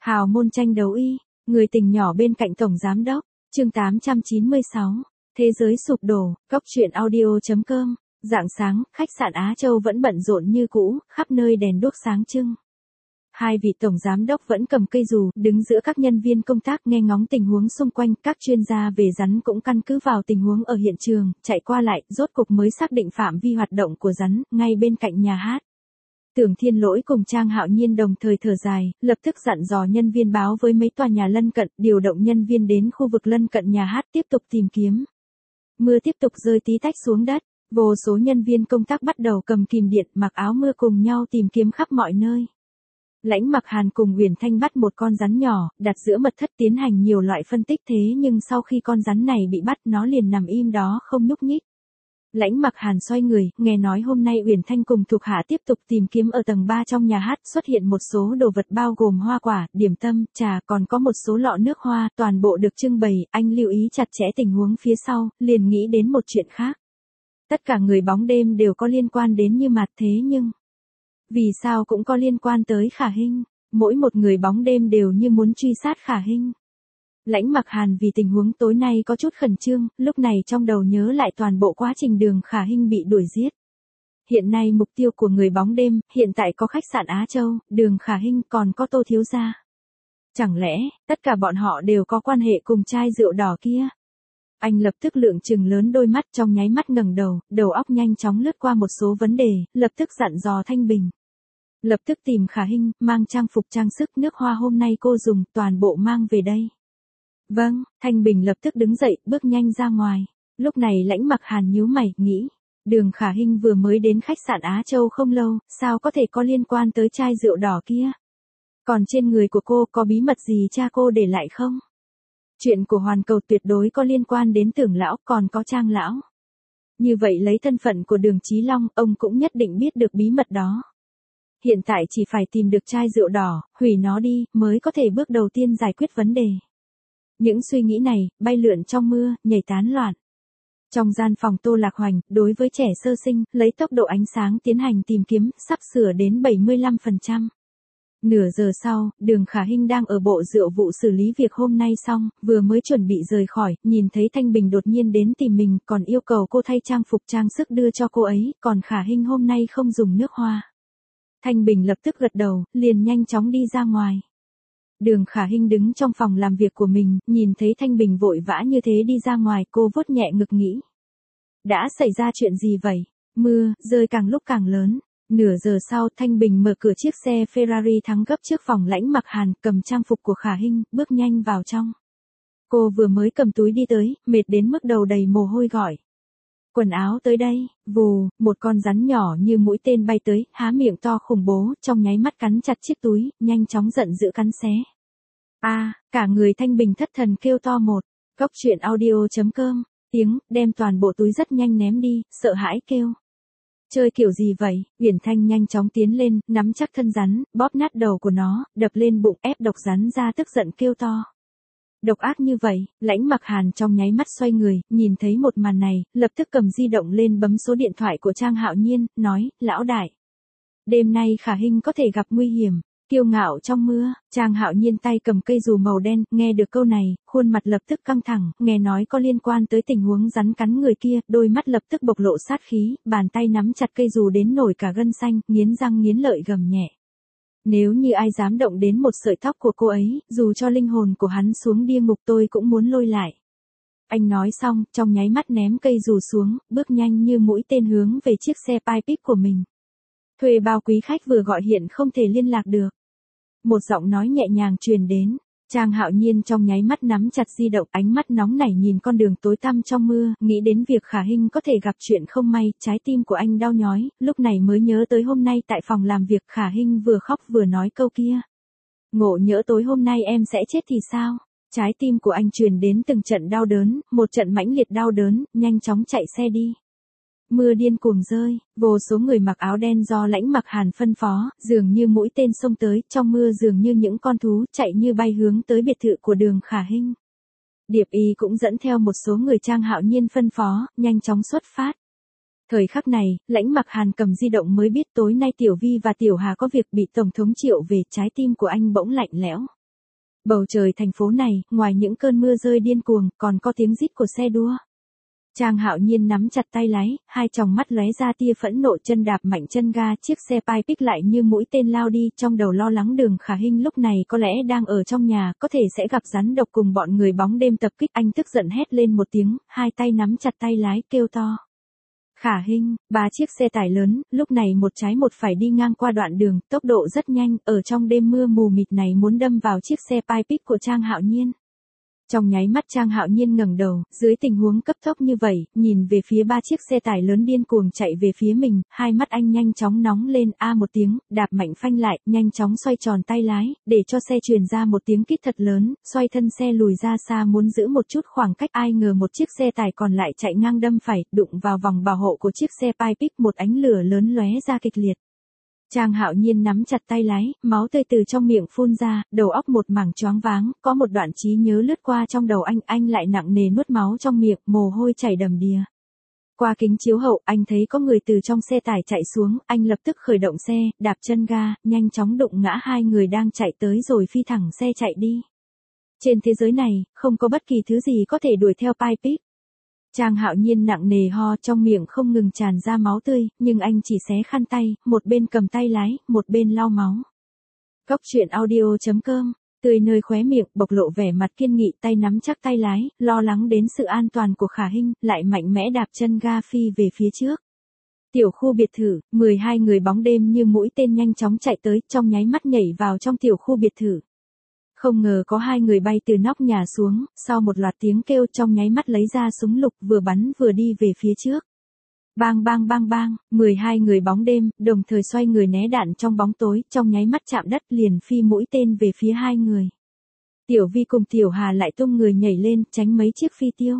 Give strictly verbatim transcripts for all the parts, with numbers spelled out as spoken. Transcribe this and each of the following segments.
Hào môn tranh đấu y, người tình nhỏ bên cạnh tổng giám đốc, chương tám trăm chín mươi sáu, thế giới sụp đổ, góc truyện audio.com, rạng sáng, khách sạn Á Châu vẫn bận rộn như cũ, khắp nơi đèn đuốc sáng trưng. Hai vị tổng giám đốc vẫn cầm cây dù, đứng giữa các nhân viên công tác nghe ngóng tình huống xung quanh, các chuyên gia về rắn cũng căn cứ vào tình huống ở hiện trường, chạy qua lại, rốt cục mới xác định phạm vi hoạt động của rắn, ngay bên cạnh nhà hát. Tưởng Thiên Lỗi cùng Trang Hạo Nhiên đồng thời thở dài, lập tức dặn dò nhân viên báo với mấy tòa nhà lân cận, điều động nhân viên đến khu vực lân cận nhà hát tiếp tục tìm kiếm. Mưa tiếp tục rơi tí tách xuống đất, vô số nhân viên công tác bắt đầu cầm kìm điện, mặc áo mưa cùng nhau tìm kiếm khắp mọi nơi. Lãnh Mặc Hàn cùng Uyển Thanh bắt một con rắn nhỏ, đặt giữa mật thất tiến hành nhiều loại phân tích, thế nhưng sau khi con rắn này bị bắt nó liền nằm im đó không nhúc nhích. Lãnh Mặc Hàn xoay người, nghe nói hôm nay Uyển Thanh cùng thuộc hạ tiếp tục tìm kiếm ở tầng ba trong nhà hát, xuất hiện một số đồ vật bao gồm hoa quả, điểm tâm, trà, còn có một số lọ nước hoa, toàn bộ được trưng bày, anh lưu ý chặt chẽ tình huống phía sau, liền nghĩ đến một chuyện khác. Tất cả người bóng đêm đều có liên quan đến Như Mạt, thế nhưng vì sao cũng có liên quan tới Khả Hinh, mỗi một người bóng đêm đều như muốn truy sát Khả Hinh. Lãnh Mặc Hàn vì tình huống tối nay có chút khẩn trương, lúc này trong đầu nhớ lại toàn bộ quá trình Đường Khả Hinh bị đuổi giết. Hiện nay mục tiêu của người bóng đêm, hiện tại có khách sạn Á Châu, Đường Khả Hinh, còn có Tô Thiếu Gia. Chẳng lẽ, tất cả bọn họ đều có quan hệ cùng chai rượu đỏ kia? Anh lập tức lượng trừng lớn đôi mắt, trong nháy mắt ngẩng đầu, đầu óc nhanh chóng lướt qua một số vấn đề, lập tức dặn dò Thanh Bình. Lập tức tìm Khả Hinh, mang trang phục trang sức nước hoa hôm nay cô dùng, toàn bộ mang về đây. Vâng, Thanh Bình lập tức đứng dậy, bước nhanh ra ngoài. Lúc này Lãnh Mặc Hàn nhíu mày, nghĩ, Đường Khả Hinh vừa mới đến khách sạn Á Châu không lâu, sao có thể có liên quan tới chai rượu đỏ kia? Còn trên người của cô có bí mật gì cha cô để lại không? Chuyện của Hoàn Cầu tuyệt đối có liên quan đến Tưởng lão, còn có Trang lão. Như vậy lấy thân phận của Đường Chí Long, ông cũng nhất định biết được bí mật đó. Hiện tại chỉ phải tìm được chai rượu đỏ, hủy nó đi, mới có thể bước đầu tiên giải quyết vấn đề. Những suy nghĩ này, bay lượn trong mưa, nhảy tán loạn. Trong gian phòng Tô Lạc Hoành, đối với trẻ sơ sinh, lấy tốc độ ánh sáng tiến hành tìm kiếm, sắp sửa đến bảy mươi lăm phần trăm. Nửa giờ sau, Đường Khả Hinh đang ở bộ rượu vụ xử lý việc hôm nay xong, vừa mới chuẩn bị rời khỏi, nhìn thấy Thanh Bình đột nhiên đến tìm mình, còn yêu cầu cô thay trang phục trang sức đưa cho cô ấy, còn Khả Hinh hôm nay không dùng nước hoa. Thanh Bình lập tức gật đầu, liền nhanh chóng đi ra ngoài. Đường Khả Hinh đứng trong phòng làm việc của mình, nhìn thấy Thanh Bình vội vã như thế đi ra ngoài, cô vuốt nhẹ ngực nghĩ. Đã xảy ra chuyện gì vậy? Mưa, rơi càng lúc càng lớn. Nửa giờ sau, Thanh Bình mở cửa chiếc xe Ferrari thắng gấp trước phòng Lãnh Mặc Hàn, cầm trang phục của Khả Hinh, bước nhanh vào trong. Cô vừa mới cầm túi đi tới, mệt đến mức đầu đầy mồ hôi gọi. Quần áo tới đây, vù, một con rắn nhỏ như mũi tên bay tới, há miệng to khủng bố, trong nháy mắt cắn chặt chiếc túi, nhanh chóng giận dữ cắn xé. A, à, cả người Thanh Bình thất thần kêu to một, góc truyện audio.com, tiếng, đem toàn bộ túi rất nhanh ném đi, sợ hãi kêu. Chơi kiểu gì vậy? Uyển Thanh nhanh chóng tiến lên, nắm chắc thân rắn, bóp nát đầu của nó, đập lên bụng, ép độc rắn ra, tức giận kêu to. Độc ác như vậy, Lãnh Mặc Hàn trong nháy mắt xoay người, nhìn thấy một màn này, lập tức cầm di động lên bấm số điện thoại của Trang Hạo Nhiên, nói, lão đại. Đêm nay Khả Hinh có thể gặp nguy hiểm, kiêu ngạo trong mưa, Trang Hạo Nhiên tay cầm cây dù màu đen, nghe được câu này, khuôn mặt lập tức căng thẳng, nghe nói có liên quan tới tình huống rắn cắn người kia, đôi mắt lập tức bộc lộ sát khí, bàn tay nắm chặt cây dù đến nổi cả gân xanh, nghiến răng nghiến lợi gầm nhẹ. Nếu như ai dám động đến một sợi tóc của cô ấy, dù cho linh hồn của hắn xuống địa ngục tôi cũng muốn lôi lại. Anh nói xong, trong nháy mắt ném cây dù xuống, bước nhanh như mũi tên hướng về chiếc xe Pipip của mình. Thuê bao quý khách vừa gọi hiện không thể liên lạc được. Một giọng nói nhẹ nhàng truyền đến. Trang Hạo Nhiên trong nháy mắt nắm chặt di động, ánh mắt nóng nảy nhìn con đường tối tăm trong mưa, nghĩ đến việc Khả Hinh có thể gặp chuyện không may, trái tim của anh đau nhói, lúc này mới nhớ tới hôm nay tại phòng làm việc Khả Hinh vừa khóc vừa nói câu kia. Ngộ nhỡ tối hôm nay em sẽ chết thì sao? Trái tim của anh truyền đến từng trận đau đớn, một trận mãnh liệt đau đớn, nhanh chóng chạy xe đi. Mưa điên cuồng rơi, vô số người mặc áo đen do Lãnh Mặc Hàn phân phó, dường như mũi tên xông tới, trong mưa dường như những con thú chạy như bay hướng tới biệt thự của Đường Khả Hinh. Điệp Y cũng dẫn theo một số người Trang Hạo Nhiên phân phó, nhanh chóng xuất phát. Thời khắc này, Lãnh Mặc Hàn cầm di động mới biết tối nay Tiểu Vi và Tiểu Hà có việc bị Tổng thống triệu về, trái tim của anh bỗng lạnh lẽo. Bầu trời thành phố này, ngoài những cơn mưa rơi điên cuồng, còn có tiếng rít của xe đua. Trang Hạo Nhiên nắm chặt tay lái, hai tròng mắt lóe ra tia phẫn nộ, chân đạp mạnh chân ga, chiếc xe Pickup lại như mũi tên lao đi, trong đầu lo lắng Đường Khả Hinh lúc này có lẽ đang ở trong nhà, có thể sẽ gặp rắn độc cùng bọn người bóng đêm tập kích. Anh tức giận hét lên một tiếng, hai tay nắm chặt tay lái, kêu to. Khả Hinh, ba chiếc xe tải lớn, lúc này một trái một phải đi ngang qua đoạn đường, tốc độ rất nhanh, ở trong đêm mưa mù mịt này muốn đâm vào chiếc xe Pickup của Trang Hạo Nhiên. Trong nháy mắt Trang Hạo Nhiên ngẩng đầu, dưới tình huống cấp tốc như vậy, nhìn về phía ba chiếc xe tải lớn điên cuồng chạy về phía mình, hai mắt anh nhanh chóng nóng lên, a một tiếng, đạp mạnh phanh lại, nhanh chóng xoay tròn tay lái, để cho xe truyền ra một tiếng kít thật lớn, xoay thân xe lùi ra xa muốn giữ một chút khoảng cách, ai ngờ một chiếc xe tải còn lại chạy ngang đâm phải, đụng vào vòng bảo hộ của chiếc xe Pickup, một ánh lửa lớn lóe ra kịch liệt. Trang Hạo Nhiên nắm chặt tay lái, máu tươi từ trong miệng phun ra, đầu óc một mảng choáng váng, có một đoạn trí nhớ lướt qua trong đầu anh, anh lại nặng nề nuốt máu trong miệng, mồ hôi chảy đầm đìa. Qua kính chiếu hậu, anh thấy có người từ trong xe tải chạy xuống, anh lập tức khởi động xe, đạp chân ga, nhanh chóng đụng ngã hai người đang chạy tới rồi phi thẳng xe chạy đi. Trên thế giới này, không có bất kỳ thứ gì có thể đuổi theo Pickup. Trang Hạo Nhiên nặng nề ho, trong miệng không ngừng tràn ra máu tươi, nhưng anh chỉ xé khăn tay, một bên cầm tay lái, một bên lau máu. Cốc truyện audio chấm com, tươi nơi khóe miệng, bộc lộ vẻ mặt kiên nghị, tay nắm chắc tay lái, lo lắng đến sự an toàn của Khả Hinh, lại mạnh mẽ đạp chân ga phi về phía trước. Tiểu khu biệt thự, mười hai người bóng đêm như mũi tên nhanh chóng chạy tới, trong nháy mắt nhảy vào trong tiểu khu biệt thự. Không ngờ có hai người bay từ nóc nhà xuống, sau một loạt tiếng kêu trong nháy mắt lấy ra súng lục vừa bắn vừa đi về phía trước. Bang bang bang bang, mười hai người bóng đêm, đồng thời xoay người né đạn trong bóng tối, trong nháy mắt chạm đất liền phi mũi tên về phía hai người. Tiểu Vi cùng Tiểu Hà lại tung người nhảy lên, tránh mấy chiếc phi tiêu.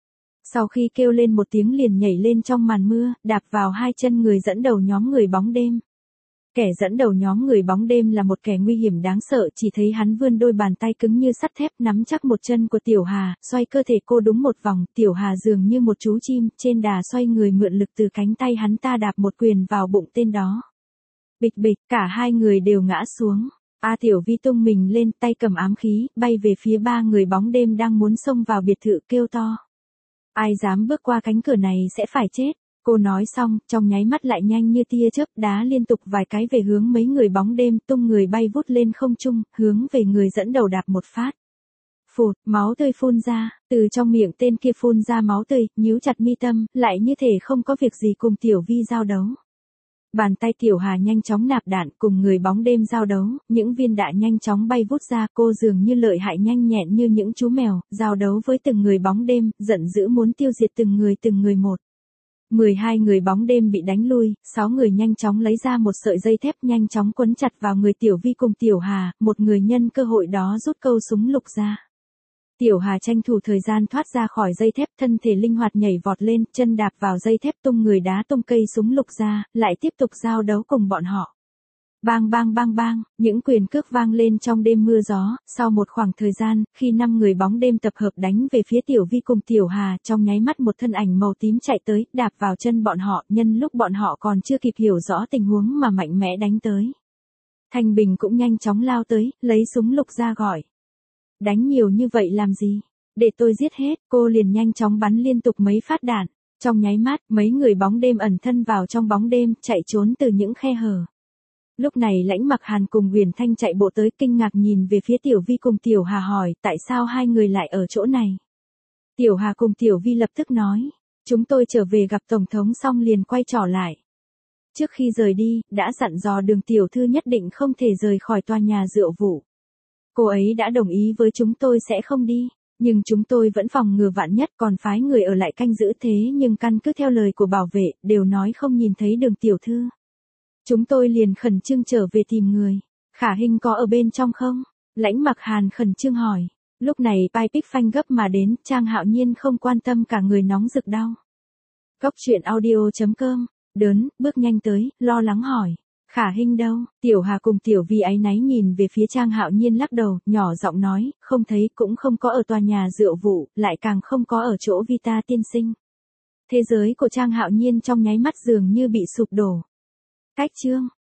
Sau khi kêu lên một tiếng liền nhảy lên trong màn mưa, đạp vào hai chân người dẫn đầu nhóm người bóng đêm. Kẻ dẫn đầu nhóm người bóng đêm là một kẻ nguy hiểm đáng sợ, chỉ thấy hắn vươn đôi bàn tay cứng như sắt thép nắm chắc một chân của Tiểu Hà, xoay cơ thể cô đúng một vòng, Tiểu Hà dường như một chú chim, trên đà xoay người mượn lực từ cánh tay hắn ta đạp một quyền vào bụng tên đó. Bịch bịch, cả hai người đều ngã xuống. A Tiểu Vi tung mình lên, tay cầm ám khí, bay về phía ba người bóng đêm đang muốn xông vào biệt thự, kêu to. Ai dám bước qua cánh cửa này sẽ phải chết. Cô nói xong, trong nháy mắt lại nhanh như tia chớp, đá liên tục vài cái về hướng mấy người bóng đêm, tung người bay vút lên không trung, hướng về người dẫn đầu đạp một phát. Phụt, máu tươi phun ra, từ trong miệng tên kia phun ra máu tươi, nhíu chặt mi tâm, lại như thể không có việc gì cùng Tiểu Vi giao đấu. Bàn tay Tiểu Hà nhanh chóng nạp đạn, cùng người bóng đêm giao đấu, những viên đạn nhanh chóng bay vút ra, cô dường như lợi hại nhanh nhẹn như những chú mèo, giao đấu với từng người bóng đêm, giận dữ muốn tiêu diệt từng người từng người một. mười hai người bóng đêm bị đánh lui, sáu người nhanh chóng lấy ra một sợi dây thép nhanh chóng quấn chặt vào người Tiểu Vi cùng Tiểu Hà, một người nhân cơ hội đó rút câu súng lục ra. Tiểu Hà tranh thủ thời gian thoát ra khỏi dây thép, thân thể linh hoạt nhảy vọt lên, chân đạp vào dây thép tung người đá tung cây súng lục ra, lại tiếp tục giao đấu cùng bọn họ. Bang bang bang bang, những quyền cước vang lên trong đêm mưa gió, sau một khoảng thời gian, khi năm người bóng đêm tập hợp đánh về phía Tiểu Vi cùng Tiểu Hà, trong nháy mắt một thân ảnh màu tím chạy tới, đạp vào chân bọn họ, nhân lúc bọn họ còn chưa kịp hiểu rõ tình huống mà mạnh mẽ đánh tới. Thanh Bình cũng nhanh chóng lao tới, lấy súng lục ra gọi. Đánh nhiều như vậy làm gì? Để tôi giết hết, cô liền nhanh chóng bắn liên tục mấy phát đạn. Trong nháy mắt, mấy người bóng đêm ẩn thân vào trong bóng đêm, chạy trốn từ những khe hở. Lúc này Lãnh Mặc Hàn cùng Huyền Thanh chạy bộ tới, kinh ngạc nhìn về phía Tiểu Vi cùng Tiểu Hà hỏi, tại sao hai người lại ở chỗ này? Tiểu Hà cùng Tiểu Vi lập tức nói, chúng tôi trở về gặp Tổng thống xong liền quay trở lại. Trước khi rời đi, đã dặn dò Đường tiểu thư nhất định không thể rời khỏi tòa nhà rượu vụ. Cô ấy đã đồng ý với chúng tôi sẽ không đi, nhưng chúng tôi vẫn phòng ngừa vạn nhất, còn phái người ở lại canh giữ, thế nhưng căn cứ theo lời của bảo vệ, đều nói không nhìn thấy Đường tiểu thư. Chúng tôi liền khẩn trương trở về tìm người. Khả Hinh có ở bên trong không? Lãnh Mặc Hàn khẩn trương hỏi. Lúc này Pickup phanh gấp mà đến, Trang Hạo Nhiên không quan tâm, cả người nóng rực đau. Cốc truyện audio chấm com, đớn, bước nhanh tới, lo lắng hỏi. Khả Hinh đâu? Tiểu Hà cùng Tiểu Vi áy náy nhìn về phía Trang Hạo Nhiên lắc đầu, nhỏ giọng nói, không thấy, cũng không có ở tòa nhà rượu vụ, lại càng không có ở chỗ Vita tiên sinh. Thế giới của Trang Hạo Nhiên trong nháy mắt dường như bị sụp đổ. Cách chương